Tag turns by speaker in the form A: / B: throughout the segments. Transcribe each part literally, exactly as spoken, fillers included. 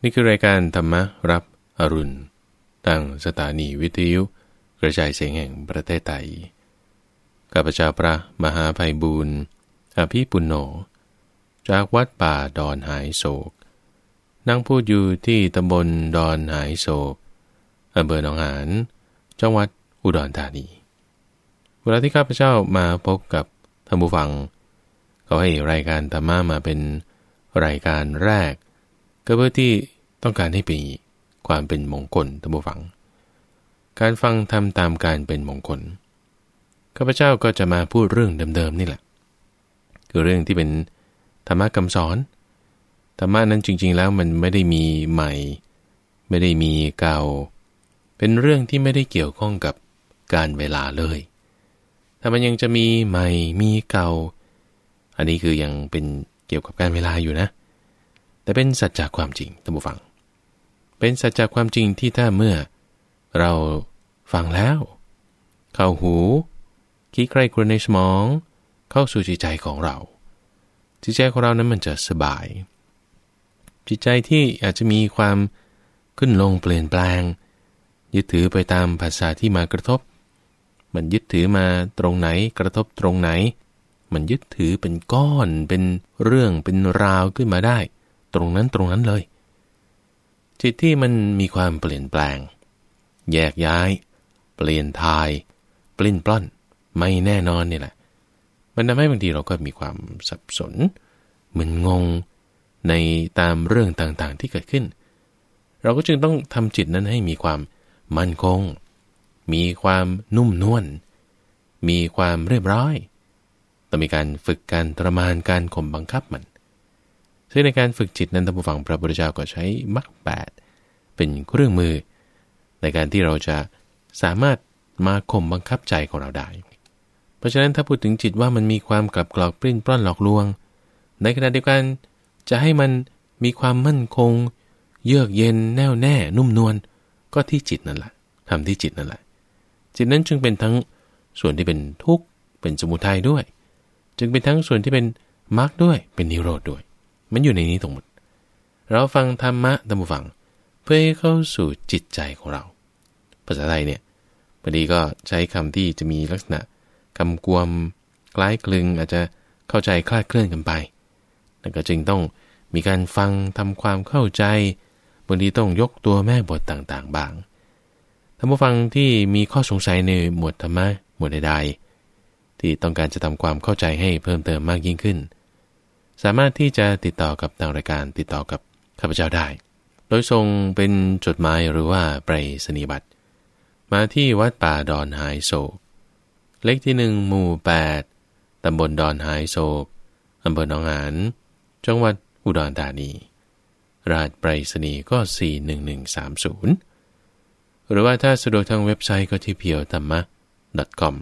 A: นี่คือรายการธรรมรับอรุณตั้งสถานีวิทยุกระจายเสียงแห่งประเทศไทยข้าพเจ้าพระมหาไพบูลย์อภิปุณโญจากวัดป่าดอนหายโศกนั่งพูดอยู่ที่ตำบลดอนหายโศกอำเภอหนองหานจังหวัดอุดรธานีเวลาที่ข้าพเจ้ามาพบกับท่านผู้ฟังเขาให้รายการธรรมะมาเป็นรายการแรกก็เพื่อที่ต้องการให้มีความเป็นมงคลท่านผู้ฟังการฟังทำตามการเป็นมงคลข้าพเจ้าก็จะมาพูดเรื่องเดิมๆนี่แหละคือเรื่องที่เป็นธรรมะคำสอนธรรมะนั้นจริงๆแล้วมันไม่ได้มีใหม่ไม่ได้มีเก่าเป็นเรื่องที่ไม่ได้เกี่ยวข้องกับการเวลาเลยถ้ามันยังจะมีใหม่มีเก่าอันนี้คือยังเป็นเกี่ยวกับการเวลาอยู่นะแต่เป็นสัจจะความจริงท่านผู้ฟังเป็นสัจจะความจริงที่ถ้าเมื่อเราฟังแล้วเข้าหูคิดใคร่ครวญในสมองเข้าสู่จิตใจของเราจิตใจของเรานั้นมันจะสบายจิตใจที่อาจจะมีความขึ้นลงเปลี่ยนแปลงยึดถือไปตามภาษาที่มากระทบมันยึดถือมาตรงไหนกระทบตรงไหนมันยึดถือเป็นก้อนเป็นเรื่องเป็นราวขึ้นมาได้ตรงนั้นตรงนั้นเลยจิตที่มันมีความเปลี่ยนแปลงแยกย้ายเปลี่ยนทายปลิ้นปล้อนไม่แน่นอนนี่แหละมันทำให้บางทีเราก็มีความสับสนมึนงงในตามเรื่องต่างๆที่เกิดขึ้นเราก็จึงต้องทำจิตนั้นให้มีความมั่นคงมีความนุ่มนวลมีความเรียบร้อยต้องมีการฝึกการทรมานการข่มบังคับมันซึ่งในการฝึกจิตนั้นท่านผู้ฟังพระพุทธเจ้าก็ใช้มรรคแปดเป็นเครื่องมือในการที่เราจะสามารถมาข่มบังคับใจของเราได้เพราะฉะนั้นถ้าพูดถึงจิตว่ามันมีความกลับกรอกปลิ้นปล้อนหลอกลวงในขณะเดียวกันจะให้มันมีความมั่นคงเยือกเย็นแน่วแน่นุ่มนวลก็ที่จิตนั่นแหละทำที่จิตนั่นแหละจิตนั้นจึงเป็นทั้งส่วนที่เป็นทุกข์เป็นสมุทัยด้วยจึงเป็นทั้งส่วนที่เป็นมรรคด้วยเป็นนิโรธด้วยมันอยู่ในนี้ทั้งหมดเราฟังธรรมะท่านผู้ฟังเพื่อให้เข้าสู่จิตใจของเราภาษาไทยเนี่ยบางทีก็ใช้คำที่จะมีลักษณะคำกวมคล้ายคลึงอาจจะเข้าใจคลาดเคลื่อนกันไปแล้วก็จึงต้องมีการฟังทำความเข้าใจบางทีต้องยกตัวแม่บทต่างๆบ้างท่านผู้ฟังที่มีข้อสงสัยในหมวดธรรมะหมวดใดๆที่ต้องการจะทำความเข้าใจให้เพิ่มเติมมากยิ่งขึ้นสามารถที่จะติดต่อกับทางรายการติดต่อกับข้าพเจ้าได้โดยส่งเป็นจดหมายหรือว่าไปรษณียบัตรมาที่วัดป่าดอนหายโศกเลขที่หนึ่งหมู่แปดตำบลดอนหายโศกอำเภอหนองหานจังหวัดอุดรธานีรหัสไปรษณีย์ก็สี่หนึ่งหนึ่งสามศูนย์หรือว่าถ้าสะดวกทางเว็บไซต์ก็ที่ พี โอ ธรรมะ ดอท คอม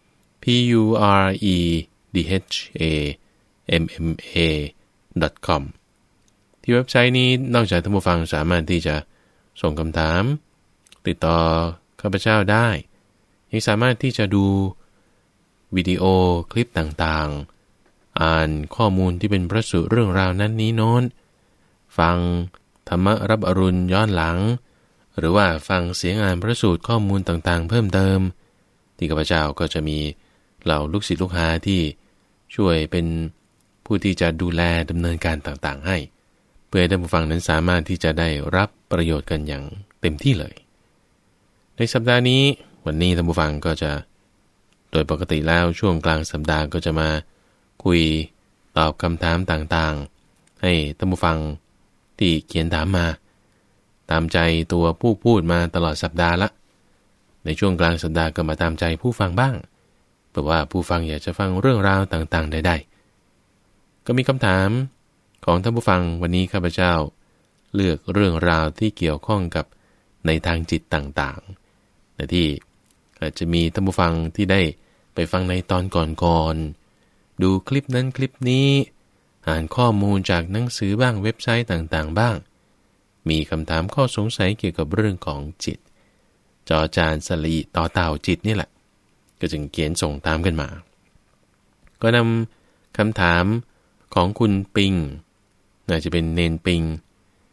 A: p u r e d h a m m a ดอท คอม ที่เว็บไซต์นี้นอกจากท่านผู้ฟังสามารถที่จะส่งคำถามติดต่อข้าพเจ้าได้ยังสามารถที่จะดูวิดีโอคลิปต่างๆอ่านข้อมูลที่เป็นพระสูตรเรื่องราวนั้นนี้โน้นฟังธรรมะรับอรุณย้อนหลังหรือว่าฟังเสียงอ่านพระสูตรข้อมูลต่างๆเพิ่มเติมที่ข้าพเจ้าก็จะมีเหล่าลูกศิษย์ลูกหาที่ช่วยเป็นผู้ที่จะดูแลดำเนินการต่างๆให้เพื่อให้ท่านผู้ฟังนั้นสามารถที่จะได้รับประโยชน์กันอย่างเต็มที่เลยในสัปดาห์นี้วันนี้ท่านผู้ฟังก็จะโดยปกติแล้วช่วงกลางสัปดาห์ก็จะมาคุยตอบคำถามต่างๆให้ท่านผู้ฟังที่เขียนถามมาตามใจตัวผู้พูดมาตลอดสัปดาห์ละในช่วงกลางสัปดาห์ก็มาตามใจผู้ฟังบ้างเผื่อว่าผู้ฟังอยากจะฟังเรื่องราวต่างๆใดๆก็มีคำถามของท่านผู้ฟังวันนี้ข้าพเจ้าเลือกเรื่องราวที่เกี่ยวข้องกับในทางจิตต่างๆแต่ที่อาจจะมีท่านผู้ฟังที่ได้ไปฟังในตอนก่อนๆดูคลิปนั้นคลิปนี้อ่านข้อมูลจากหนังสือบ้างเว็บไซต์ต่างๆบ้างมีคำถามข้อสงสัยเกี่ยวกับเรื่องของจิตจอจานสลีต่อเต่าจิตนี่แหละก็จึงเขียนส่งตามกันมาก็นำคำถามของคุณปิงน่าจะเป็นเนนปิง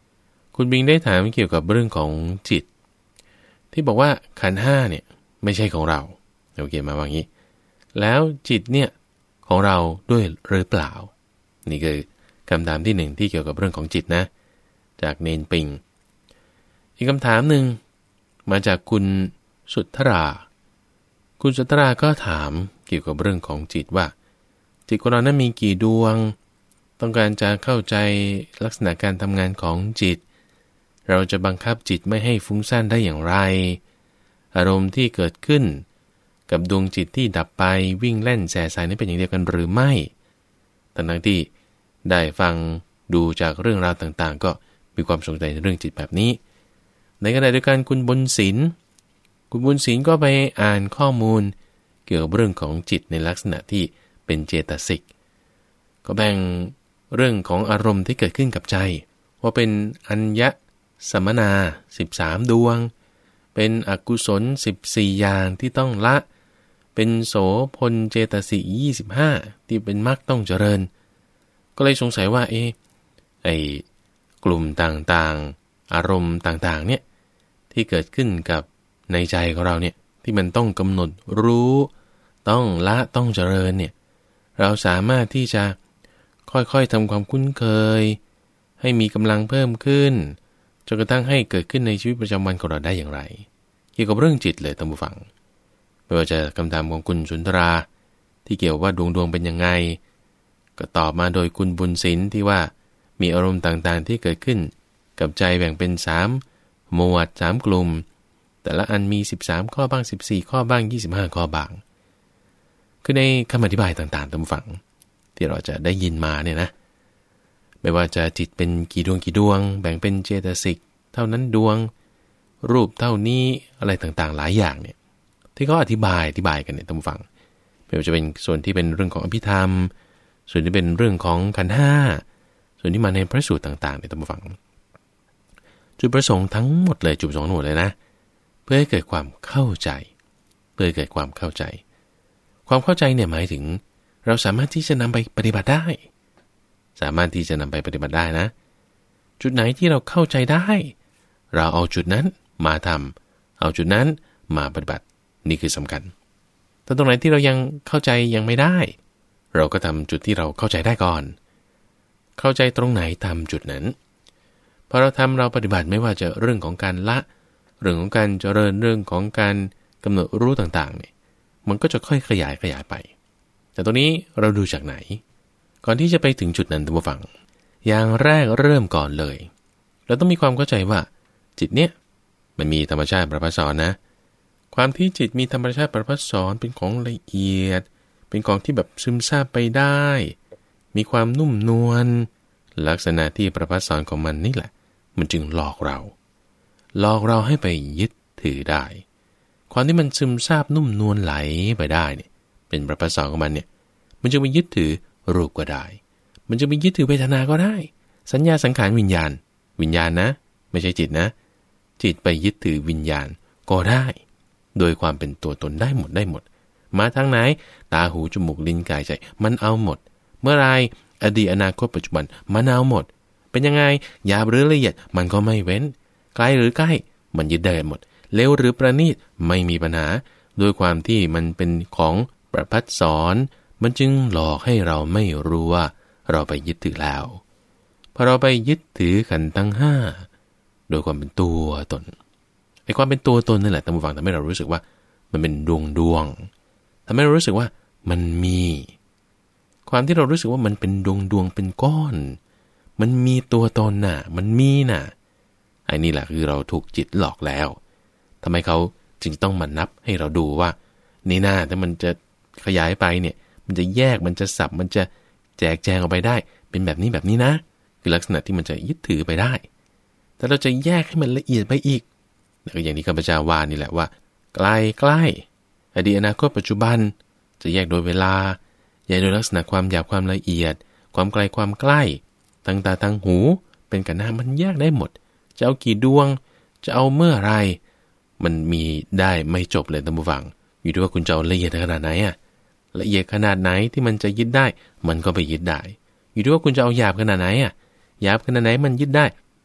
A: คุณบิงได้ถามเกี่ยวกับเรื่องของจิตที่บอกว่าขันธ์ห้าเนี่ยไม่ใช่ของเราโอเคมาว่างี้แล้วจิตเนี่ยของเราด้วยหรือเปล่านี่คือคำถามที่หนึ่งที่เกี่ยวกับเรื่องของจิตนะจากเนนปิงอีกคำถามหนึ่งมาจากคุณสุทธราคุณสุทธราก็ถามเกี่ยวกับเรื่องของจิตว่าจิตของเรานั้นมีกี่ดวงต้องการจะเข้าใจลักษณะการทำงานของจิตเราจะบังคับจิตไม่ให้ฟุ้งซ่านได้อย่างไรอารมณ์ที่เกิดขึ้นกับดวงจิตที่ดับไปวิ่งเล่นแส่สายนี้เป็นอย่างเดียวกันหรือไม่ทั้งที่ได้ฟังดูจากเรื่องราวต่างๆก็มีความสนใจในเรื่องจิตแบบนี้ในขณะเดียวกันคุณบุญศิลป์คุณบุญศิลป์ก็ไปอ่านข้อมูลเกี่ยวกับเรื่องของจิตในลักษณะที่เป็นเจตสิกก็แบ่งเรื่องของอารมณ์ที่เกิดขึ้นกับใจว่าเป็นอัญญสัมมนาสิบสามดวงเป็นอกุศลสิบสี่อย่างที่ต้องละเป็นโสพลเจตสิกยี่สิบห้าที่เป็นมรรคต้องเจริญก็เลยสงสัยว่าเอ๊ะไอ้กลุ่มต่างๆอารมณ์ต่างๆเนี่ยที่เกิดขึ้นกับในใจของเราเนี่ยที่มันต้องกำหนดรู้ต้องละต้องเจริญเนี่ยเราสามารถที่จะค่อยๆทำความคุ้นเคยให้มีกำลังเพิ่มขึ้นจนกระทั่งให้เกิดขึ้นในชีวิตประจำวันของเราได้อย่างไรเกี่ยวกับเรื่องจิตเลยท่านผู้ฟังไม่ว่าจะคำถามของคุณสุนทราที่เกี่ยวว่าดวงดวงเป็นยังไงก็ตอบมาโดยคุณบุญศิลป์ที่ว่ามีอารมณ์ต่างๆที่เกิดขึ้นกับใจแบ่งเป็นสามหมวดสามกลุ่มแต่ละอันมีสิบสามข้อบ้างสิบสี่ข้อบ้างยี่สิบห้าข้อบ้างคือในคำอธิบายต่างๆท่านผู้ฟังที่เราจะได้ยินมาเนี่ยนะไม่ว่าจะจิตเป็นกี่ดวงกี่ดวงแบ่งเป็นเจตสิกเท่านั้นดวงรูปเท่านี้อะไรต่างๆหลายอย่างเนี่ยที่เขาอธิบายอธิบายกันเนี่ยท่านผู้ฟังไม่ว่าจะเป็นส่วนที่เป็นเรื่องของอภิธรรมส่วนที่เป็นเรื่องของขันธ์ห้าส่วนที่มาในพระสูตรต่างๆเนี่ยท่านผู้ฟังจุดประสงค์ทั้งหมดเลยจุดประสงค์ทั้งหมดเลยนะเพื่อให้เกิดความเข้าใจเพื่อให้เกิดความเข้าใจความเข้าใจเนี่ยหมายถึงเราสามารถที่จะนำไปปฏิบัติได้สามารถที่จะนำไปปฏิบัติได้นะจุดไหนที่เราเข้าใจได้เราเอาจุดนั้นมาทำเอาจุดนั้นมาปฏิบัตินี่คือสำคัญแต่ตรงไหนที่เรายังเข้าใจยังไม่ได้เราก็ทำจุดที่เราเข้าใจได้ก่อนเข้าใจตรงไหนทำจุดนั้นพอเราทำเราปฏิบัติไม่ว่าจะเรื่องของการละเรื่องของการเจริญเรื่องของการกำหนดรู้ต่างๆเนี่ยมันก็จะค่อยขยายขยายไปแต่ตรงนี้เราดูจากไหนก่อนที่จะไปถึงจุดนั้นท่านผู้ฟังอย่างแรกเริ่มก่อนเลยเราต้องมีความเข้าใจว่าจิตเนี่ยมันมีธรรมชาติประภัสสรนะความที่จิตมีธรรมชาติประภัสสรเป็นของละเอียดเป็นของที่แบบซึมซาบไปได้มีความนุ่มนวลลักษณะที่ประภัสสรของมันนี่แหละมันจึงหลอกเราหลอกเราให้ไปยึดถือได้ความที่มันซึมซาบนุ่มนวลไหลไปได้เนี่ยเป็นประภัสสรของมันเนี่ยมันจะไปยึดถือรูปก็ได้มันจะไปยึดถือเวทนาก็ได้สัญญาสังขารวิญญาณวิญญาณนะไม่ใช่จิตนะจิตไปยึดถือวิญญาณก็ได้โดยความเป็นตัวตนได้หมดได้หมดมาทางไหนตาหูจมูกลิ้นกายใจมันเอาหมดเมื่อไรอดีตอนาคตปัจจุบันมันเอาหมดเป็นยังไงหยาบหรือละเอียดมันก็ไม่เว้นไกลหรือใกล้มันยึดได้หมดเลวหรือประณีตไม่มีปัญหาโดยความที่มันเป็นของประภัสสรมันจึงหลอกให้เราไม่รู้ว่าเราไปยึดถือแล้วพอเราไปยึดถือขันธ์ทั้งห้าโดยความเป็นตัวตนไอ้ความเป็นตัวตนนั่นแหละท่านผู้ฟังทำให้เรารู้สึกว่ามันเป็นดวงดวงทำให้เรารู้สึกว่ามันมีความที่เรารู้สึกว่ามันเป็นดวงดวงเป็นก้อนมันมีตัวตนน่ะมันมีน่ะไอ้นี่แหละคือเราถูกจิตหลอกแล้วทำไมเขาจึงต้องมานับให้เราดูว่านี่น่าถ้ามันจะขยายไปเนี่ยมันจะแยกมันจะสับมันจะแจกแจงออกไปได้เป็นแบบนี้แบบนี้นะคือลักษณะที่มันจะยึดถือไปได้แต่เราจะแยกให้มันละเอียดไปอีกก็อย่างที่ข้าพเจ้าว่านี่แหละว่าไกลใกล้อดีตอนาคตปัจจุบันจะแยกโดยเวลาแยกโดยลักษณะความหยาบความละเอียดความไกลความใกล้ทางตาทางหูเป็นกันหน้ามันแยกได้หมดจะเอากี่ดวงจะเอาเมื่อไรมันมีได้ไม่จบเลยท่านผู้ฟังอยู่ที่ว่าคุณจะเอาละเอียดขนาดไหนอะละเอียดขนาดไหนที่มันจะยึดได้มันก็ไปยึดได้อยู่ที่ว่าคุณจะเอาหยาบขนาดไหนอะหยาบขนาดไหนมันยึดได้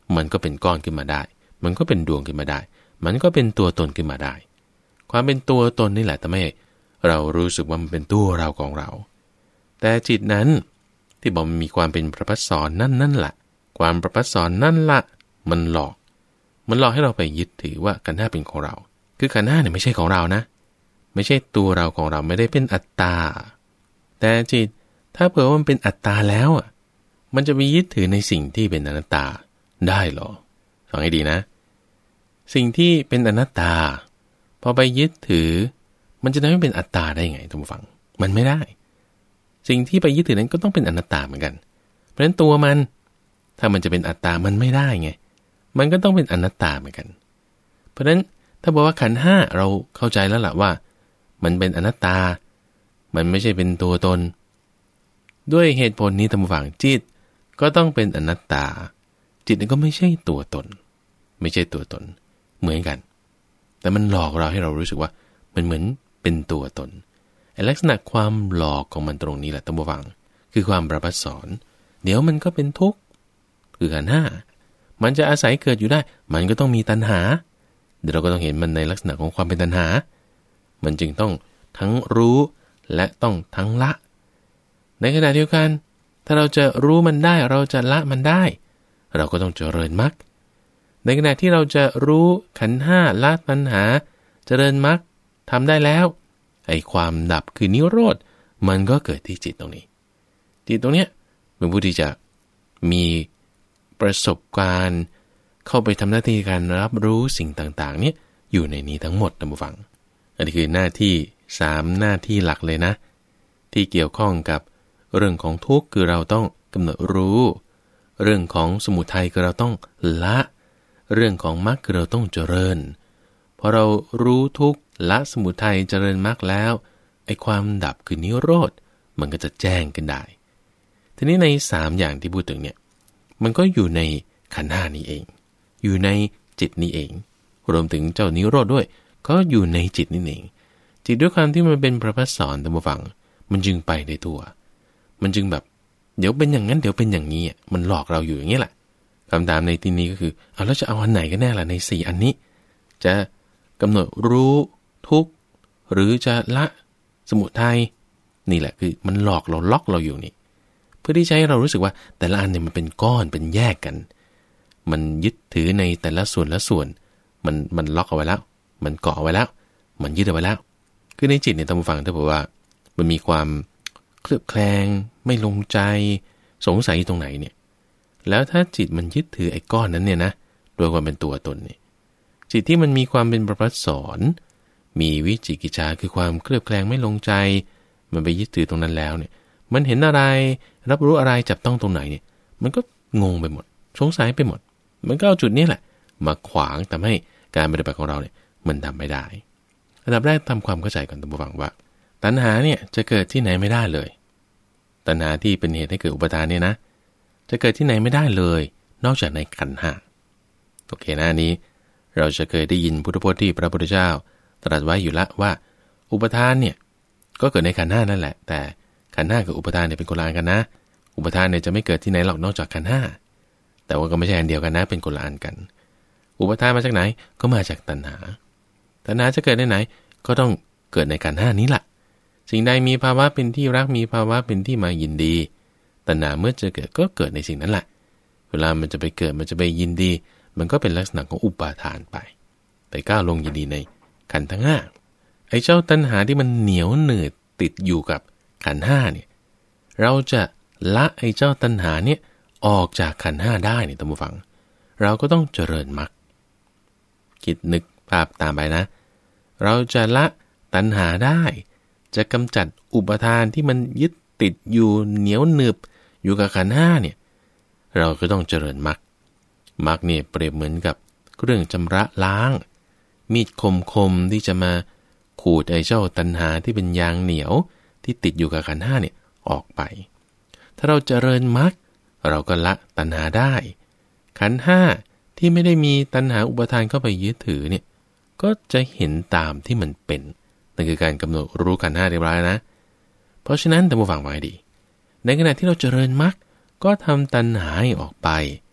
A: มันก็เป็นก้อนขึ้นมาได้มันก็เป็นดวงขึ้นมาได้มันก็เป็นตัวตนขึ้นมาได้ความเป็นตัวตนนี่แหละทำให้เรารู้สึกว่ามันเป็นตัวเราของเราแต่จิตนั้นที่บอกมันมีความเป็นประภัสสรนั่นนั่นแหละความประภัสสรนั่นละมันหลอกมันหลอกให้เราไปยึดถือว่าขันธ์ห้าเป็นของเราคือขันธ์ห้าเนี่ยไม่ใช่ของเรานะไม่ใช่ตัวเราของเราไม่ได้เป็นอัตตาแต่จิตถ้าเผื่อว่ามันเป็นอัตตาแล้วอ่ะมันจะไปยึดถือในสิ่งที่เป็นอนัตตาได้หรอฟังให้ดีนะสิ่งที่เป็นอนัตตาพอไปยึดถือมันจะทำให้เป็นอัตตาได้ไงท่านผู้ฟังมันไม่ได้สิ่งที่ไปยึดถือนั้นก็ต้องเป็นอนัตตาเหมือนกันเพราะฉะนั้นตัวมันถ้ามันจะเป็นอัตตามันไม่ได้ไงมันก็ต้องเป็นอนัตตาเหมือนกันเพราะฉะนั้นถ้าบอกว่าขันธ์ห้าเราเข้าใจแล้วล่ะว่ามันเป็นอนัตตามันไม่ใช่เป็นตัวตนด้วยเหตุผลนี้ท่านผู้ฟังจิตก็ต้องเป็นอนัตตาจิตนั้นก็ไม่ใช่ตัวตนไม่ใช่ตัวตนเหมือนกันแต่มันหลอกเราให้เรารู้สึกว่ามันเหมือนเป็นตัวตนไอ้ลักษณะความหลอกของมันตรงนี้แหละท่านผู้ฟังคือความประภัสสรเดี๋ยวมันก็เป็นทุกข์คือขันธ์ห้ามันจะอาศัยเกิดอยู่ได้มันก็ต้องมีตัณหาเดี๋ยวเราก็ต้องเห็นมันในลักษณะของความเป็นตัณหามันจึงต้องทั้งรู้และต้องทั้งละในขณะเดียวกันถ้าเราจะรู้มันได้เราจะละมันได้เราก็ต้องเจริญมรรคในขณะที่เราจะรู้ขันธ์ห้าละตัณหาเจริญมรรคทำได้แล้วไอ้ความดับคือนิโรธมันก็เกิดที่จิตตรงนี้จิตตรงเนี้ยเป็นผู้ที่จะมีประสบการณ์เข้าไปทำหน้าที่การรับรู้สิ่งต่างๆเนี่ยอยู่ในนี้ทั้งหมดท่านผู้ฟังอันนี้คือหน้าที่สามหน้าที่หลักเลยนะที่เกี่ยวข้องกับเรื่องของทุกข์คือเราต้องกำหนดรู้เรื่องของสมุทัยคือเราต้องละเรื่องของมรรคคือเราต้องเจริญพอเรารู้ทุกข์ละสมุทัยเจริญมรรคแล้วไอ้ความดับคือนิโรธมันก็จะแจ้งขึ้นได้ทีนี้ในสามอย่างที่พูดถึงเนี่ยมันก็อยู่ในขันธ์ห้านี้เองอยู่ในจิตนี้เองรวมถึงเจ้านิโรธด้วยก็อยู่ในจิตนี่เองจิตด้วยความที่มันเป็นประภัสสรท่านผู้ฟังมันจึงไปในตัวมันจึงแบบเดี๋ยวเป็นอย่างนั้นเดี๋ยวเป็นอย่างนี้มันหลอกเราอยู่อย่างนี้แหละคำถามในที่นี้ก็คือเอาแล้วจะเอาอันไหนกันแน่ล่ะในสี่อันนี้จะกำหนดรู้ทุกข์หรือจะละสมุทัยนี่แหละคือมันหลอกเราล็อกเราอยู่นี่เพื่อที่จะให้เรารู้สึกว่าแต่ละอันเนี่ยมันเป็นก้อนเป็นแยกกันมันยึดถือในแต่ละส่วนละส่วนมันมันล็อกเอาไว้แล้วมันเกาะเอาไว้แล้วมันยึดเอาไว้แล้วคือในจิตเนี่ยท่านผู้ฟังถ้าบอกว่ามันมีความเคลือบแคลงไม่ลงใจสงสัยตรงไหนเนี่ยแล้วถ้าจิตมันยึดถือไอ้ก้อนนั้นเนี่ยนะโดยความเป็นตัวตนเนี่ยจิตที่มันมีความเป็นประภัสสรมีวิจิกิจฉาคือความเคลือบแคลงไม่ลงใจมันไปยึดถือตรงนั้นแล้วเนี่ยมันเห็นอะไรรับรู้อะไรจับต้องตรงไหนเนี่ยมันก็งงไปหมดสงสัยไปหมดมันก็เอาจุดนี้แหละมาขวางทำให้การปฏิบัติของเราเนี่ยมันทำไม่ได้อันดับแรกทำความเข้าใจก่อนท่านผู้ฟังว่าตัณหาเนี่ยจะเกิดที่ไหนไม่ได้เลยตัณหาที่เป็นเหตุให้เกิดอุปทานเนี่ยนะจะเกิดที่ไหนไม่ได้เลยนอกจากในขันธ์ห้าโอเคนะนี้เราจะเคยได้ยินพุทธพจน์ที่พระพุทธเจ้าตรัสไว้อยู่ละว่าอุปทานเนี่ยก็เกิดในขันธ์ห้านั่นแหละแต่ขันธ์ห้ากับอุปทานเนี่ยเป็นคนละอันกันนะอุปทานเนี่ยจะไม่เกิดที่ไหนหรอกนอกจากขันธ์ห้าแต่ว่าก็ไม่ใช่อันเดียวกันนะเป็นคนละอันกันอุปทานมาจากไหนก็มาจากตัณหาตัณหาจะเกิดในไหนก็ต้องเกิดในขันธ์ห้านี้แหละสิ่งใดมีภาวะเป็นที่รักมีภาวะเป็นที่มายินดีตัณหาเมื่อจะเกิดก็เกิดในสิ่งนั้นแหละเวลามันจะไปเกิดมันจะไปยินดีมันก็เป็นลักษณะของอุปาทานไปไปก้าวลงยินดีในขันธ์ทั้งห้าไอ้เจ้าตัณหาที่มันเหนียวหนืดติดอยู่กับขันธ์ห้าเนี่ยเราจะละไอ้เจ้าตัณหาเนี่ยออกจากขันธ์ห้าได้เนี่ยท่านผู้ฟังเราก็ต้องเจริญมรรคคิดนึกภาพตามไปนะเราจะละตัณหาได้จะกำจัดอุปทานที่มันยึดติดอยู่เหนียวหนึบอยู่กับขันธ์ห้าเนี่ยเราก็ต้องเจริญมรรคมรรคเนี่ยเปรียบเหมือนกับเครื่องชำระล้างมีดคมๆที่จะมาขูดไอ้เจ้าตัณหาที่เป็นยางเหนียวที่ติดอยู่กับขันธ์ห้าเนี่ยออกไปถ้าเราเจริญมรรคเราก็ละตัณหาได้ขันธ์ห้าที่ไม่ได้มีตัณหาอุปทานเข้าไปยึดถือเนี่ยก็จะเห็นตามที่มันเป็นนั่นคือการกำหนดรู้ขันธ์ห้าเรียบร้อยนะเพราะฉะนั้นท่านผู้ฟังฟังให้ดีในขณะที่เราเจริญมรรคก็ทำตัณหาออกไป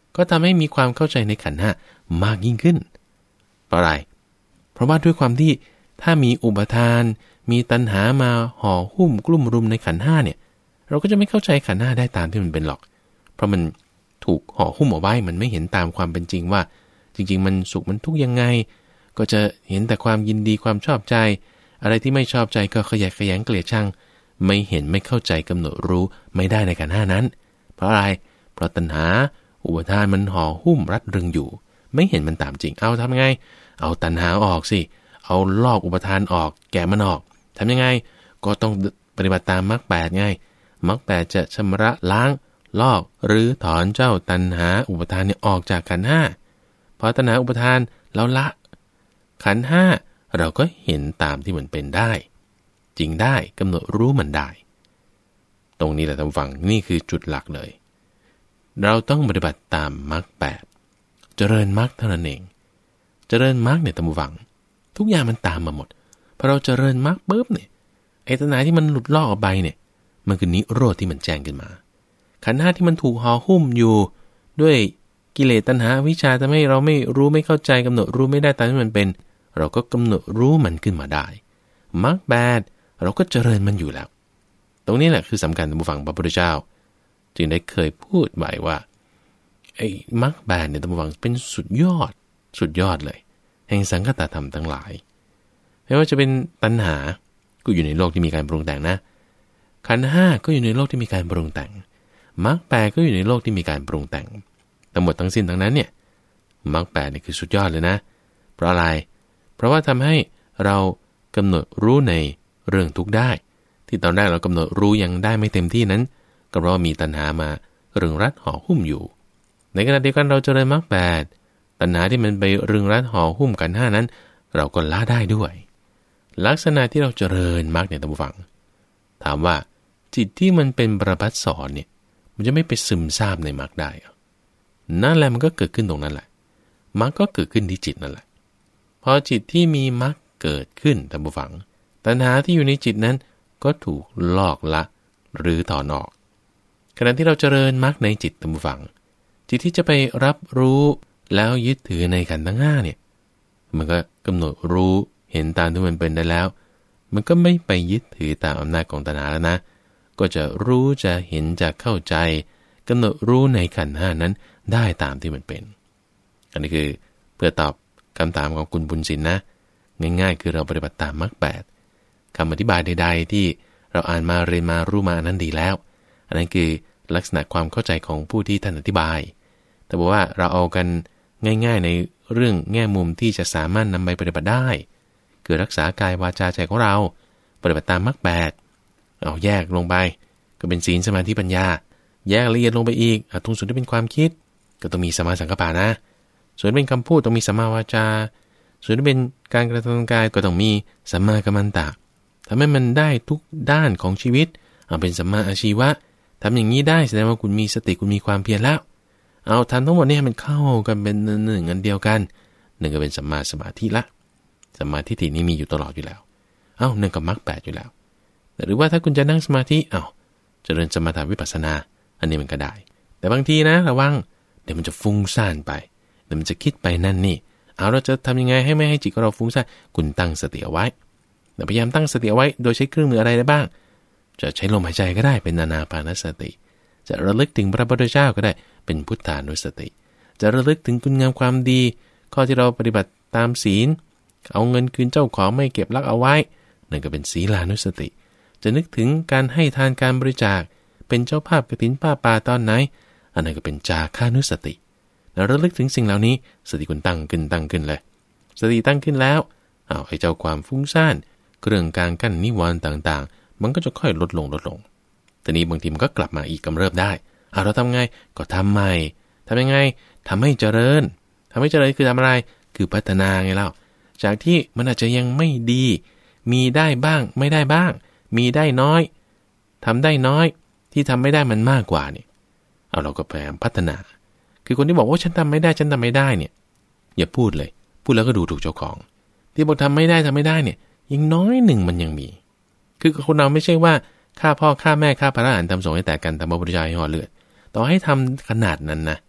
A: ก็ทำให้มีความเข้าใจในขันธ์ห้ามากยิ่งขึ้นเพราะอะไรเพราะว่าด้วยความที่ถ้ามีอุปทานมีตัณหามาห่อหุ้มกลุ่มรุมในขันธ์ห้าเนี่ยเราก็จะไม่เข้าใจขันธ์ห้าได้ตามที่มันเป็นหรอกเพราะมันถูกห่อหุ้มเอาไว้มันไม่เห็นตามความเป็นจริงว่าจริงๆมันสุขมันทุกข์ยังไงก็จะเห็นแต่ความยินดีความชอบใจอะไรที่ไม่ชอบใจก็ขยะแขยงเกลียดชังไม่เห็นไม่เข้าใจกำหนดรู้ไม่ได้ในขันธ์ห้านั้นเพราะอะไรเพราะตัณหาอุปทานมันห่อหุ้มรัดรึงอยู่ไม่เห็นมันตามจริงเอาทำไงเอาตัณหาออกสิเอาลอกอุปทานออกแกะมันออกทำยังไงก็ต้องปฏิบัติตามมรรคแปดไงมรรคแปดจะชำระล้างลอกหรือถอนเจ้าตัณหาอุปทานเนี่ยออกจากขันธ์ห้าพอตัณหาอุปทานเราละขันธ์ห้าเราก็เห็นตามที่มันเป็นได้จริงได้กำหนดรู้มันได้ตรงนี้แหละท่านฟังนี่คือจุดหลักเลยเราต้องปฏิบัติตามมรรคแปดเจริญมรรคเท่านั้นเองเจริญมรรคเนี่ยท่านฟังทุกอย่างมันตามมาหมดพอเราเจริญมรรคปุ๊บเนี่ยไอ้ตัณหาที่มันหลุดลอกออกไปเนี่ยมันคือนิโรธที่มันแจ้งขึ้นมาขันธ์ห้าที่มันถูกห่อหุ้มอยู่ด้วยกิเลสตัณหาวิชาทำให้เราไม่รู้ไม่เข้าใจกำหนดรู้ไม่ได้ตามที่มันเป็นเราก็กำหนดรู้มันขึ้นมาได้มรรคแปดเราก็เจริญมันอยู่แล้วตรงนี้แหละคือสำคัญท่านผู้ฟังพระพุทธเจ้าจึงได้เคยพูดไว้ว่าไอ้มรรคแปดเนี่ยท่านผู้ฟังเป็นสุดยอดสุดยอดเลยแห่งสังคตธรรมทั้งหลายไม่ว่าจะเป็นตัณหาก็อยู่ในโลกที่มีการปรุงแต่งนะขันธ์ห้าก็อยู่ในโลกที่มีการปรุงแต่งมรรคแปดก็อยู่ในโลกที่มีการปรุงแต่งทั้งหมดทั้งสิ้นทั้งนั้นเนี่ยมรรคแปดนี่คือสุดยอดเลยนะเพราะอะไรเพราะว่าทำให้เรากำหนดรู้ในเรื่องทุกข์ได้ที่ตอนแรกเรากำหนดรู้ยังได้ไม่เต็มที่นั้นก็เพราะมีตัณหามารึงรัดห่อหุ้มอยู่ในขณะเดียวกันเราเจริญมรรคแปดตัณหาที่มันไปรึงรัดห่อหุ้มกันห้านั้นเราก็ละได้ด้วยลักษณะที่เราเจริญมรรคเนี่ยท่านผู้ฟังถามว่าจิตที่มันเป็นประภัสสรเนี่ยมันจะไม่ไปซึมซาบในมรรคได้นั่นแหละมันก็เกิดขึ้นตรงนั้นแหละมรรคก็เกิดขึ้นที่จิตนั่นแหละพอจิตที่มีมรรคเกิดขึ้นท่านผู้ฟังตัณหาที่อยู่ในจิตนั้นก็ถูกลอกละหรือถอนออกขณะที่เราเจริญมรรคในจิตท่านผู้ฟังจิตที่จะไปรับรู้แล้วยึดถือในขันธ์ทั้งห้าเนี่ยมันก็กำหนดรู้เห็นตามที่มันเป็นได้แล้วมันก็ไม่ไปยึดถือตามอำนาจของตัณหาแล้วนะก็จะรู้จะเห็นจะเข้าใจกำหนดรู้ในขันธ์ห้านั้นได้ตามที่มันเป็นอันนี้คือเพื่อตอบคำถามของคุณบุญสินนะง่ายๆคือเราปฏิบัติตามมรรคแปดคำอธิบายใดๆที่เราอ่านมาเรียนมารู้มาอันนั้นดีแล้วอันนั้นคือลักษณะความเข้าใจของผู้ที่ท่านอธิบายแต่บอกว่าเราเอากันง่ายๆในเรื่องแง่มุมที่จะสามารถนำไปปฏิบัติได้คือรักษากายวาจาใจของเราปฏิบัติตามมรรคแปดเอาแยกลงไปก็เป็นศีลสมาธิปัญญาแยกละเอียดลงไปอีกตรงส่วนที่เป็นความคิดก็ต้องมีสัมมาสังกัปปะนะส่วนเป็นคำพูดต้องมีสัมมาวาจาส่วนที่เป็นการกระทำทางกายก็ต้องมีสัมมากัมมันตะทำให้มันได้ทุกด้านของชีวิตเอาเป็นสัมมาอาชีวะทำอย่างนี้ได้แสดงว่าคุณมีสติคุณมีความเพียรแล้วเอาทำทั้งหมดนี้ให้มันเข้ากันเป็นหนึ่งอันเดียวกันหนึ่งก็เป็นสัมมาสมาธิละสัมมาทิฏฐินี้มีอยู่ตลอดอยู่แล้วเอ้าหนึ่งกับมรรคแปดอยู่แล้วหรือว่าถ้าคุณจะนั่งสมาธิเอ้าเจริญสมถะวิปัสสนาอันนี้มันก็ได้แต่บางทีนะระวังเดี๋ยวมันจะฟุ้งซ่านไปเดี๋ยวมันจะคิดไปนั่นนี่เอาเราจะทำยังไงให้ไม่ให้จิตของเราฟุ้งซ่านคุณตั้งสติเอาไว้พยายามตั้งสติเอาไว้โดยใช้เครื่องมืออะไรได้บ้างจะใช้ลมหายใจก็ได้เป็นอานาปานสติจะระลึกถึงพระพุทธเจ้าก็ได้เป็นพุทธานุสติจะระลึกถึงคุณงามความดีข้อที่เราปฏิบัติตามศีลเอาเงินคืนเจ้าของไม่เก็บลักเอาไว้นั่นก็เป็นศีลานุสติจะนึกถึงการให้ทานการบริจาคเป็นเจ้าภาพกฐินป้าป่าตอนไหนอันนั้นก็เป็นจาคานุสติแล้วระลึกถึงสิ่งเหล่านี้สติคุณตั้งขึ้นตั้งขึ้นเลยสติตั้งขึ้นแล้วเอาให้เจ้าความฟุ้งซ่านเครื่องกลางกั้นนิวรณ์ต่างๆมันก็จะค่อยลดลงลดลงทีนี้บางทีมันก็กลับมาอีกกำเริบได้เอาเราทำไงก็ทำใหม่ทำยังไงทำให้เจริญทำให้เจริญคือทำอะไรคือพัฒนาไงเล่าจากที่มันอาจจะยังไม่ดีมีได้บ้างไม่ได้บ้างมีได้น้อยทำได้น้อยที่ทำไม่ได้มันมากกว่าเนี่ยเอาเราก็พยายามพัฒนาคือคนที่บอกว่าฉันทำไม่ได้ฉันทำไม่ได้เนี่ยอย่าพูดเลยพูดแล้วก็ดูถูกเจ้าของที่บอกทำไม่ได้ทำไม่ได้เนี่ยยังน้อยหนึ่งมันยังมีคือคนเราไม่ใช่ว่าฆ่าพ่อฆ่าแม่ฆ่าพระอรหันต์ทำสงฆ์ให้แตกกันทำพระพุทธเจ้าให้ห่อเลือดต่อให้ทำขนาดนั้นนะ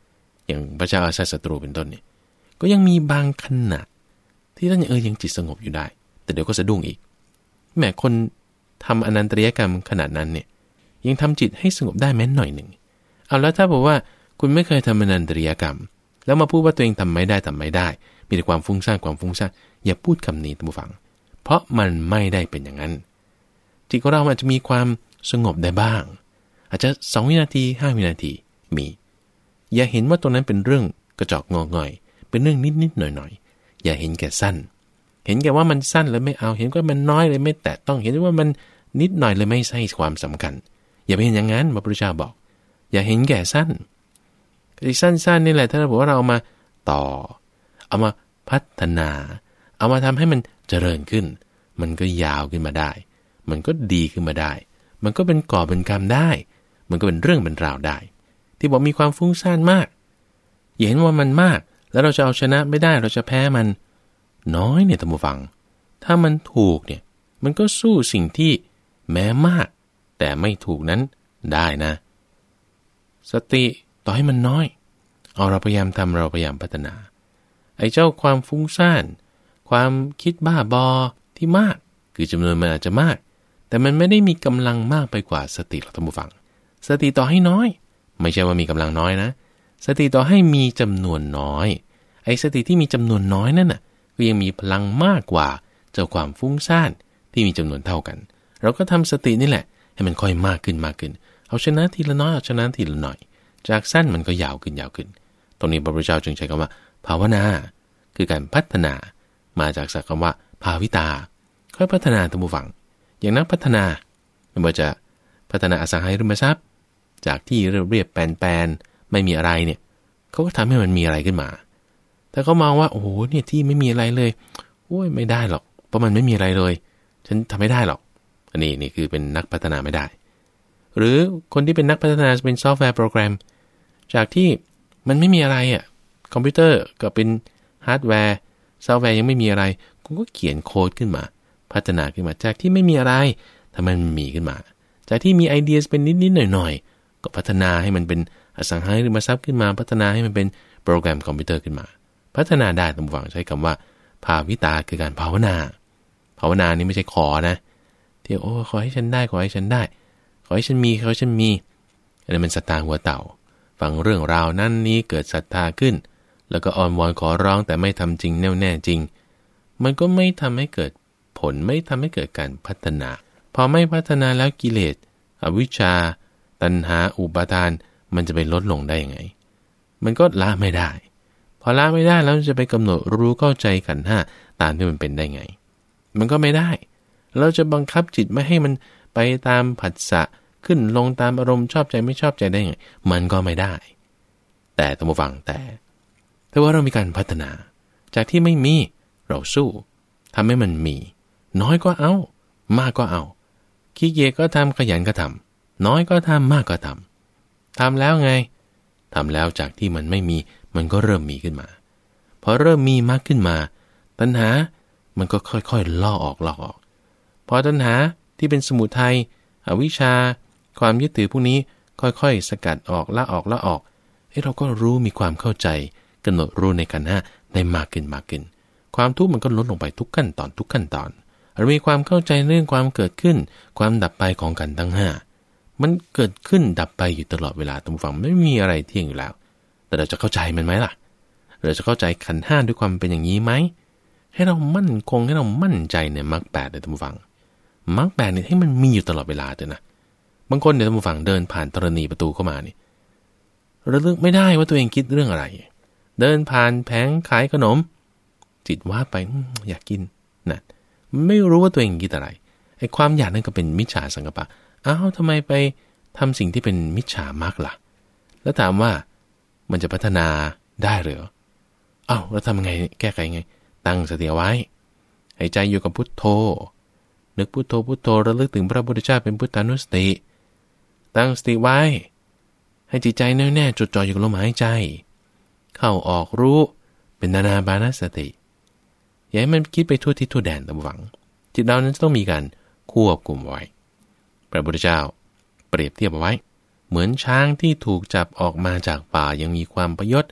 A: อย่างพระเจ้าอาชาติศัตรูเป็นต้นเนี่ยก็ยังมีบางขณะที่ท่านเออยังจิตสงบอยู่ได้แต่เดี๋ยวก็สะดุ้งอีกแม้คนทำอนันตริยกรรมขนาดนั้นเนี่ยยังทำจิตให้สงบได้แม้หน่อยหนึ่งเอาแล้วถ้าบอกว่าคุณไม่เคยทำอนันตริยกรรมแล้วมาพูดว่าตัวเองทำไม่ได้ทำไม่ได้มีแต่ความฟุ้งซ่านความฟุ้งซ่านอย่าพูดคำนี้ท่านผู้ฟังเพราะมันไม่ได้เป็นอย่างนั้นจิตของเราอาจจะมีความสงบได้บ้างอาจจะสองวินาทีห้าวินาทีมีอย่าเห็นว่าตรงนั้นเป็นเรื่องกระจอกงอง่อยเป็นเรื่องนิดๆหน่อยๆอย่าเห็นแก่สั้นเห็นแก่ว่ามันสั้นแล้วไม่เอาเห็นว่ามันน้อยเลยไม่แตะต้องเห็นว่ามันนิดหน่อยเลยไม่ใช่ความสำคัญอย่าไปเห็นอย่างนั้นพระพุทธเจ้าบอกอย่าเห็นแก่สั้นไอ้สั้นๆนี่แหละถ้าเราบอกว่าเราเอามาต่อเอามาพัฒนาเอามาทำให้มันเจริญขึ้นมันก็ยาวขึ้นมาได้มันก็ดีขึ้นมาได้มันก็เป็นก่อเป็นกรรมได้มันก็เป็นเรื่องเป็นราวได้ที่บอกมีความฟุ้งซ่านมากอย่าเห็นว่ามันมากแล้วเราจะเอาชนะไม่ได้เราจะแพ้มันน้อยเนี่ยท่านผู้ฟังถ้ามันถูกเนี่ยมันก็สู้สิ่งที่แม้มากแต่ไม่ถูกนั้นได้นะสติต่อให้มันน้อยเอาเราพยายามทำเราพยายามพัฒนาไอ้เจ้าความฟุ้งซ่านความคิดบ้าบอที่มากคือจำนวนมันอาจจะมากแต่มันไม่ได้มีกำลังมากไปกว่าสติหรอกท่านผู้ฟังสติต่อให้น้อยไม่ใช่ว่ามีกำลังน้อยนะสติต่อให้มีจำนวนน้อยไอ้สติที่มีจำนวนน้อยนั่นน่ะก็ยังมีพลังมากกว่าเจ้าความฟุ้งซ่านที่มีจำนวนเท่ากันเราก็ทำสตินี่แหละให้มันค่อยมากขึ้นมากขึ้นเอาชนะทีละน้อยเอาชนะทีละหน่อยจากสั้นมันก็ยาวขึ้นยาวขึ้นตรงนี้พระพุทธเจ้าจึงใช้คำว่าภาวนาคือการพัฒนามาจากศัพท์คำว่าภาวิตาค่อยพัฒนาท่านผู้ฟังอย่างนักพัฒนาไม่ว่าจะพัฒนาอสังหาริมทรัพย์จากที่เรียบๆแปลนๆไม่มีอะไรเนี่ยเขาก็ทำให้มันมีอะไรขึ้นมาแต่เขามองว่าโอ้โหเนี่ยที่ไม่มีอะไรเลยโอ้ยไม่ได้หรอกเพราะมันไม่มีอะไรเลยฉันทำไม่ได้หรอกอันนี้นี่คือเป็นนักพัฒนาไม่ได้หรือคนที่เป็นนักพัฒนาเป็นซอฟต์แวร์โปรแกรมจากที่มันไม่มีอะไรอ่ะคอมพิวเตอร์ก็เป็นฮาร์ดแวร์ซอฟต์แวร์ยังไม่มีอะไรคุณก็เขียนโค้ดขึ้นมาพัฒนาขึ้นมาจากที่ไม่มีอะไรทำให้มันมีขึ้นมาจากที่มีไอเดียเป็นนิดๆหน่อยๆก็พัฒนาให้มันเป็นอสังหาริมทรัพย์ขึ้นมาพัฒนาให้มันเป็นโปรแกรมคอมพิวเตอร์ขึ้นมาพัฒนาได้ท่านผู้ฟังใช้คำว่าภาวิตาคือการภาวนาภาวนานี่ไม่ใช่ขอนะที่โอ้ขอให้ฉันได้ขอให้ฉันได้ขอให้ฉันมีขอให้ฉันมีอันนั้นมันศรัทธาหัวเต่าฟังเรื่องราวนั้นนี้เกิดศรัทธาขึ้นแล้วก็อ้อนวอนขอร้องแต่ไม่ทำจริงแน่วแน่จริงมันก็ไม่ทำให้เกิดผลไม่ทำให้เกิดการพัฒนาพอไม่พัฒนาแล้วกิเลสอวิชชาตัณหาอุปาทานมันจะไปลดลงได้ยังไงมันก็ละไม่ได้พอละไม่ได้แล้วจะไปกำหนดรู้เข้าใจขันธ์ห้าตามที่มันเป็นได้ไงมันก็ไม่ได้เราจะบังคับจิตไม่ให้มันไปตามผัสสะขึ้นลงตามอารมณ์ชอบใจไม่ชอบใจได้ไงมันก็ไม่ได้แต่ท่านผู้ฟังแต่ถ้าว่าเรามีการพัฒนาจากที่ไม่มีเราสู้ทำให้มันมีน้อยก็เอามากก็เอาขี้เกียจก็ทำขยันก็ทำน้อยก็ทำมากก็ทำทำแล้วไงทำแล้วจากที่มันไม่มีมันก็เริ่มมีขึ้นมาพอเริ่มมีมากขึ้นมาตัณหามันก็ค่อยๆล่อออกล่อออกพอตัณหาที่เป็นสมุทัยอวิชชาความยึดถือพวกนี้ค่อยๆสกัดออกละออกละออกให้เราก็รู้มีความเข้าใจกำหนดรู้ในขันธ์ห้าได้มากขึ้นมากขึ้นความทุกข์มันก็ลดลงไปทุกขั้นตอนทุกขั้นตอนเรามีความเข้าใจเรื่องความเกิดขึ้นความดับไปของขันธ์ทั้งห้ามันเกิดขึ้นดับไปอยู่ตลอดเวลาตรงฝั่งไม่มีอะไรเที่ยงอยู่แล้วแต่เราจะเข้าใจมันไหมล่ะเราจะเข้าใจขันธ์ห้าด้วยความเป็นอย่างนี้ไหมให้เรามั่นคงให้เรามั่นใจในมรรคแปดเลยท่านผู้ฟังมรรคแปดเนี่ยให้มันมีอยู่ตลอดเวลาเลยนะบางคนเนี่ยท่านผู้ฟังเดินผ่านธรณีประตูเข้ามานี่ระลึกไม่ได้ว่าตัวเองคิดเรื่องอะไรเดินผ่านแผงขายขนมจิตว่าไปอยากกินนะไม่รู้ว่าตัวเองคิดอะไรไอ้ความอยากนั่นก็เป็นมิจฉาสังกัปปะอ้าวทำไมไปทำสิ่งที่เป็นมิจฉามรรคล่ะแล้วถามว่ามันจะพัฒนาได้หรืออ้าวแล้วทำไงแก้ไขไงตั้งสติเอาไว้หายใจอยู่กับพุทโธนึกพุทโธพุทโธระลึกถึงพระพุทธเจ้าเป็นพุทธานุสติตั้งสติไว้ให้จิตใจแน่วแน่จดจ่ออยู่กับลมหายใจเข้าออกรู้เป็นนานาบานสติอย่าให้มันคิดไปทั่วทิศทั่วแดนตะหวังจิตเรานั้นต้องมีการควบคุมไว้พระพุทธเจ้าเปรียบเทียบเอาไว้เหมือนช้างที่ถูกจับออกมาจากป่ายังมีความพยศ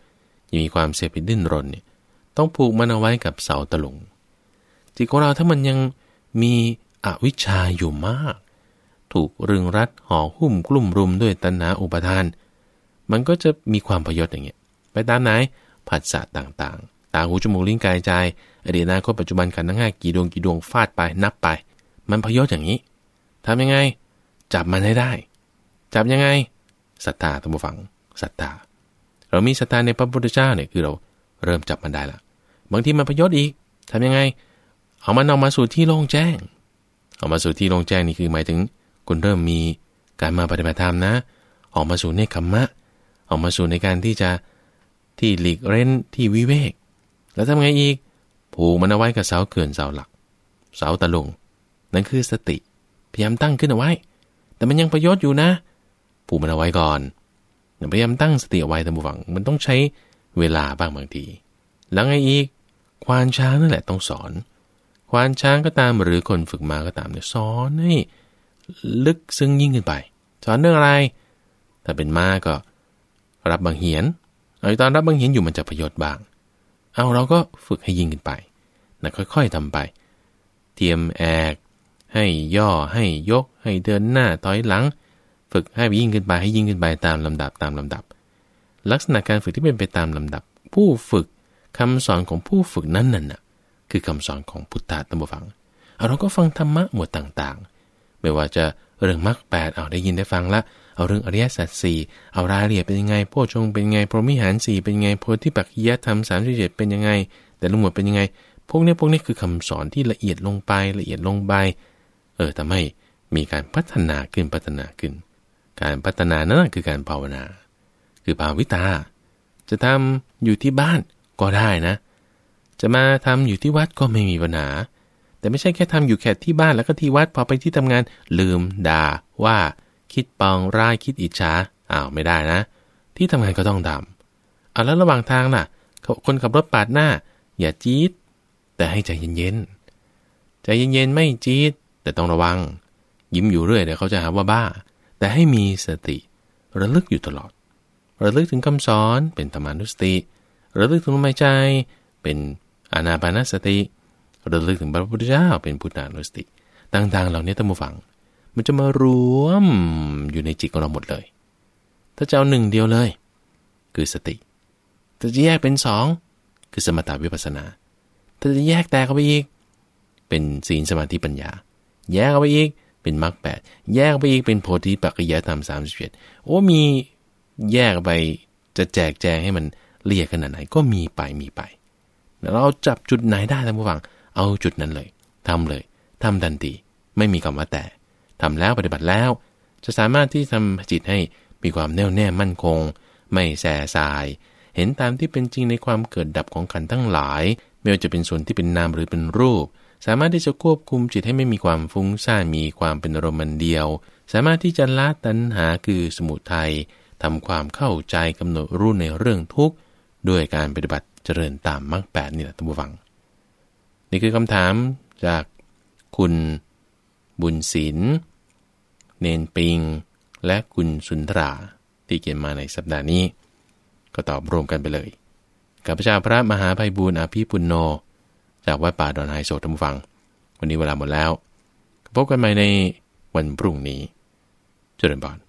A: ยังมีความเสพติดดิ้นรนเนี่ยต้องผูกมันเอาไว้กับเสาตะลุงจิตของเราถ้ามันยังมีอวิชชาอยู่มากถูกรึงรัดห่อหุ้มกลุ่มรุมด้วยตัณหาอุปาทานมันก็จะมีความพยศอย่างเงี้ยไปตามไหนผัสสะต่างๆตาหูจมูกลิ้นกายใจอดีตอนาคตปัจจุบันขันธ์ทั้งห้ากี่ดวงกี่ดวงฟาดไปนับไปมันพยศอย่างนี้ทำยังไงจับมันให้ได้จับยังไงศรัทธาท่านผู้ฟังศรัทธาเรามีศรัทธาในพระพุทธเจ้าเนี่ยคือเราเริ่มจับมันได้ละบางทีมันพยศอีกทำยังไงเอามันเอามาสู่ที่โล่งแจ้งเอามาสู่ที่โล่งแจ้งนี่คือหมายถึงคุณเริ่มมีการมาปฏิบัติธรรมนะออกมาสู่เนคขมมะออกมาสู่ในการที่จะที่หลีกเร้นที่วิเวกแล้วทำไงอีกผูกมันเอาไว้กับเสาเขื่อนเสาหลักเสาตะลุงนั่นคือสติพยายามตั้งขึ้นเอาไว้แต่มันยังประโยชน์อยู่นะผูกมันเอาไว้ก่อนพยายามตั้งสติเอาไว้ท่านผู้ฟังมันต้องใช้เวลาบ้างบางทีแล้วไงอีกควานช้างนั่นแหละต้องสอนควานช้างก็ตามหรือคนฝึกมาก็ตามเนี่ยสอนให้ลึกซึ้งยิ่งขึ้นไปสอนเรื่องอะไรถ้าเป็นม้าก็รับบางเหียนเอาตอนรับบางเหียนอยู่มันจะประโยชน์บ้างเอาเราก็ฝึกให้ยิ่งขึ้นไปนะค่อยๆทำไปเตรียมแอกให้ย่อให้ยกให้เดินหน้าถอยหลังฝึกให้ยิ่งขึ้นไปให้ยิ่งขึ้นไปตามลำดับตามลำดับลักษณะการฝึกที่เป็นไปตามลำดับผู้ฝึกคำสอนของผู้ฝึกนั้นน่ะคือคำสอนของพุทธะท่านผู้ฟังเอาเราก็ฟังธรรมะหมวดต่างๆไม่ว่าจะเรื่องมรรคแปดเอาได้ยินได้ฟังละเอาเรื่องอริยสัจสี่เอารายละเอียดเป็นยังไงโพชฌงค์เป็นยังไงพรหมิหารสี่เป็นยังไงโพธิปักขิยธรรมสามสิบเจ็ดเป็นยังไงแต่ละหมวดเป็นยังไงพวกนี้พวกนี้คือคำสอนที่ละเอียดลงไปละเอียดลงไปเออทำให้มีการพัฒนาขึ้นพัฒนาขึ้นการพัฒนานั้นคือการภาวนาคือภาวิตาจะทำอยู่ที่บ้านก็ได้นะจะมาทำอยู่ที่วัดก็ไม่มีปัญหาแต่ไม่ใช่แค่ทำอยู่แค่ที่บ้านแล้วก็ที่วัดพอไปที่ทำงานลืมด่าว่าคิดปองร้ายคิดอิจฉาอ้าวไม่ได้นะที่ทำงานก็ต้องทำเอาแล้วระหว่างทางล่ะคนขับรถปาดหน้าอย่าจี๊ดแต่ให้ใจเย็นๆใจเย็นๆไม่จี๊ดแต่ต้องระวังยิ้มอยู่เรื่อยเดี๋ยวเขาจะหาว่าบ้าแต่ให้มีสติระลึกอยู่ตลอดระลึกถึงคำสอนเป็นธรรมานุสติระลึกถึงลมหายใจเป็นอานาปานสติระลึกถึงพระพุทธเจ้าเป็นพุทธานุสติต่างๆเหล่านี้ท่านผู้ฟังมันจะมารวมอยู่ในจิตของเราหมดเลยถ้าจะเอาหนึ่งเดียวเลยคือสติถ้าจะแยกเป็นสองคือสมถะวิปัสสนาถ้าจะแยกแตกออกไปอีกเป็นศีลสมาธิปัญญาแยกออกไปอีกเป็นมรรคแปดแยกออกไปอีกเป็นโพธิปักขิยธรรมสามสิบเจ็ดโอ้มีแยกออกไปจะแจกแจงให้มันละเอียดขนาดไหนก็มีไปมีไปแล้วเราจับจุดไหนได้ท่านผู้ฟังเอาจุดนั้นเลยทำเลยทำทันทีไม่มีคำว่าแต่ทำแล้วปฏิบัติแล้วจะสามารถที่ทำจิตให้มีความแน่วแน่มั่นคงไม่แส่สายเห็นตามที่เป็นจริงในความเกิดดับของขันธ์ทั้งหลายไม่ว่าจะเป็นส่วนที่เป็นนามหรือเป็นรูปสามารถที่จะควบคุมจิตให้ไม่มีความฟุ้งซ่านมีความเป็นอารมณ์เดียวสามารถที่จะละตัณหาคือสมุทัยทำความเข้าใจกำหนดรู้ในเรื่องทุกข์ด้วยการปฏิบัติเจริญตามมรรคแปดนี่แหละท่านผู้ฟังนี่คือคำถามจากคุณบุญศิลป์เนนปิงและคุณสุนทราที่เขียนมาในสัปดาห์นี้ก็ตอบรวมกันไปเลยข้าพเจ้าพระมหาไพบูลย์อภิปุณโญจากวัดป่าดอนไฮโซท่านผู้ฟังวันนี้เวลาหมดแล้วพบกันใหม่ในวันพรุ่งนี้เจริญพร